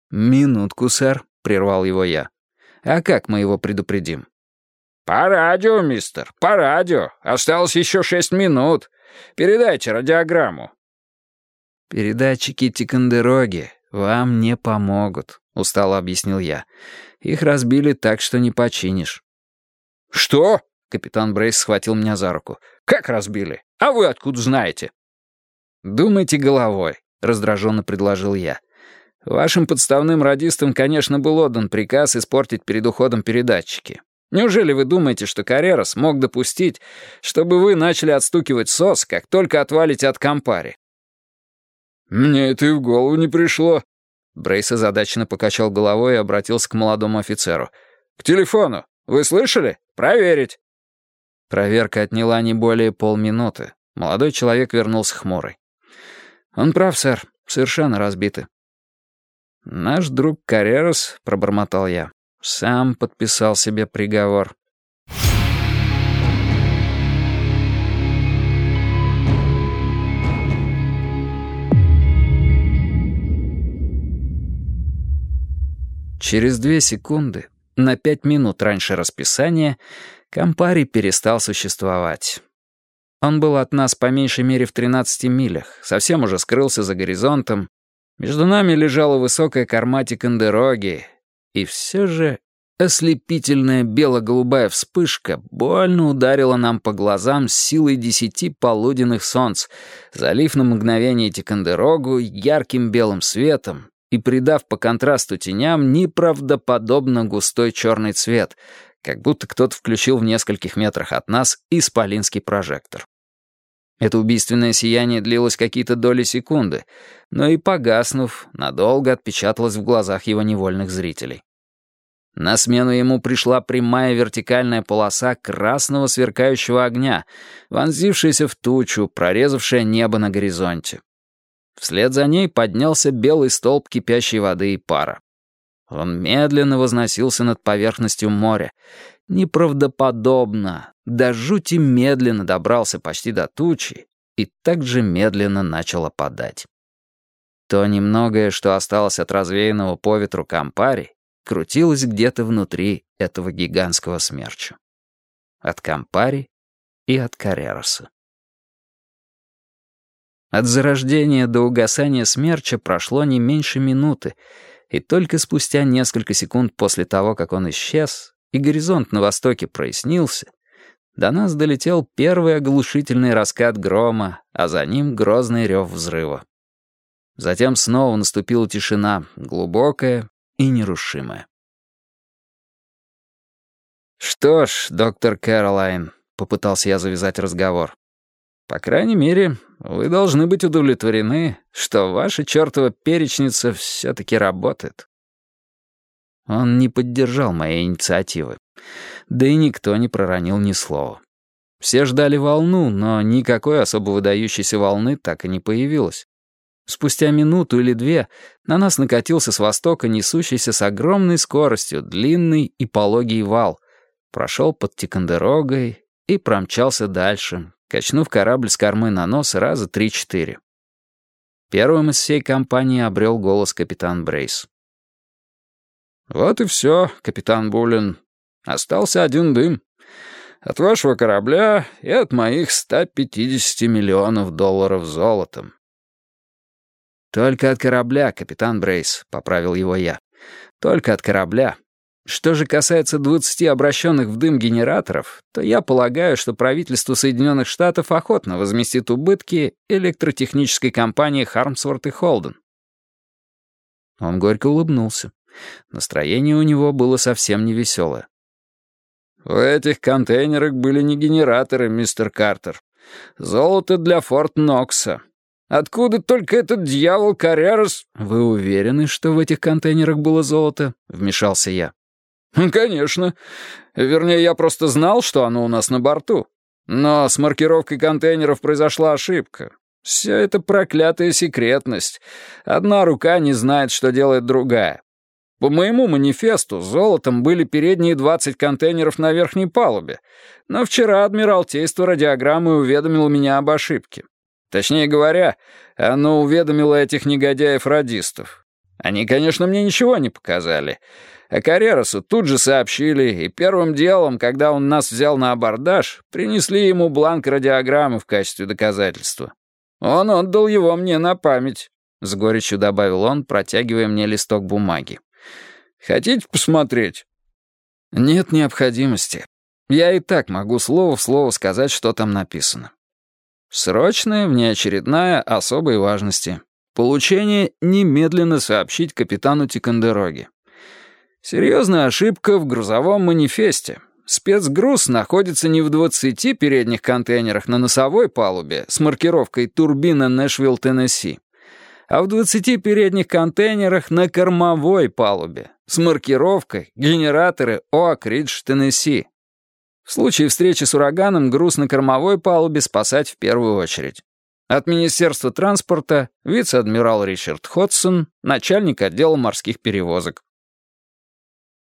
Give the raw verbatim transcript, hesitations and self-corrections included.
«Минутку, сэр», — прервал его я. «А как мы его предупредим?» «По радио, мистер, по радио. Осталось еще шесть минут. Передайте радиограмму». «Передатчики Тикандероги вам не помогут», — устало объяснил я. «Их разбили так, что не починишь». «Что?» — капитан Брейс схватил меня за руку. «Как разбили? А вы откуда знаете?» «Думайте головой», — раздраженно предложил я. «Вашим подставным радистам, конечно, был отдан приказ испортить перед уходом передатчики. Неужели вы думаете, что Каррерас мог допустить, чтобы вы начали отстукивать сос, как только отвалите от Кампари?» «Мне это и в голову не пришло». Брейс озадаченно покачал головой и обратился к молодому офицеру. «К телефону. Вы слышали? Проверить». Проверка отняла не более полминуты. Молодой человек вернулся хмурый. «Он прав, сэр. Совершенно разбиты». «Наш друг Каррерас», — пробормотал я, — «сам подписал себе приговор». Через две секунды, на пять минут раньше расписания, Кампари перестал существовать. Он был от нас по меньшей мере в тринадцати милях, совсем уже скрылся за горизонтом. Между нами лежала высокая корма Тикандероги, и все же ослепительная бело-голубая вспышка больно ударила нам по глазам с силой десяти полуденных солнц, залив на мгновение Тикандерогу ярким белым светом и придав по контрасту теням неправдоподобно густой черный цвет, как будто кто-то включил в нескольких метрах от нас исполинский прожектор. Это убийственное сияние длилось какие-то доли секунды, но и, погаснув, надолго отпечаталось в глазах его невольных зрителей. На смену ему пришла прямая вертикальная полоса красного сверкающего огня, вонзившаяся в тучу, прорезавшая небо на горизонте. Вслед за ней поднялся белый столб кипящей воды и пара. Он медленно возносился над поверхностью моря. Неправдоподобно, до жути медленно добрался почти до тучи и так же медленно начал опадать. То немногое, что осталось от развеянного по ветру Кампари, крутилось где-то внутри этого гигантского смерча. От Кампари и от Каррераса. От зарождения до угасания смерча прошло не меньше минуты, и только спустя несколько секунд после того, как он исчез, и горизонт на востоке прояснился, до нас долетел первый оглушительный раскат грома, а за ним грозный рев взрыва. Затем снова наступила тишина, глубокая и нерушимая. «Что ж, доктор Кэролайн», — попытался я завязать разговор, «по крайней мере, вы должны быть удовлетворены, что ваша чертова перечница все-таки работает». Он не поддержал моей инициативы. Да и никто не проронил ни слова. Все ждали волну, но никакой особо выдающейся волны так и не появилось. Спустя минуту или две на нас накатился с востока несущийся с огромной скоростью длинный и пологий вал, прошел под Тикандерогой и промчался дальше, качнув корабль с кормы на нос раза три-четыре. Первым из всей компании обрел голос капитан Брейс. «Вот и все, капитан Буллин. Остался один дым. От вашего корабля и от моих ста пятидесяти миллионов долларов золотом». «Только от корабля, капитан Брейс», — поправил его я. «Только от корабля. Что же касается двадцати обращенных в дым генераторов, то я полагаю, что правительство Соединенных Штатов охотно возместит убытки электротехнической компании Хармсворт и Холден». Он горько улыбнулся. Настроение у него было совсем невеселое. «В этих контейнерах были не генераторы, мистер Картер. Золото для Форт Нокса. Откуда только этот дьявол Каррерас...» «Вы уверены, что в этих контейнерах было золото?» — вмешался я. «Конечно. Вернее, я просто знал, что оно у нас на борту. Но с маркировкой контейнеров произошла ошибка. Все это проклятая секретность. Одна рука не знает, что делает другая. По моему манифесту золотом были передние двадцать контейнеров на верхней палубе, но вчера Адмиралтейство радиограммой уведомило меня об ошибке. Точнее говоря, оно уведомило этих негодяев-радистов. Они, конечно, мне ничего не показали. А Каррерасу тут же сообщили, и первым делом, когда он нас взял на абордаж, принесли ему бланк радиограммы в качестве доказательства. Он отдал его мне на память», — с горечью добавил он, протягивая мне листок бумаги. «Хотите посмотреть?» «Нет необходимости. Я и так могу слово в слово сказать, что там написано. Срочная, внеочередная, особой важности. Получение немедленно сообщить капитану Тикандероги. Серьезная ошибка в грузовом манифесте. Спецгруз находится не в двадцати передних контейнерах на носовой палубе с маркировкой «Турбина Нэшвилл, Теннесси», а в двадцати передних контейнерах на кормовой палубе с маркировкой «Генераторы Оак-Ридж, Теннесси». В случае встречи с ураганом груз на кормовой палубе спасать в первую очередь. От Министерства транспорта вице-адмирал Ричард Ходсон, начальник отдела морских перевозок.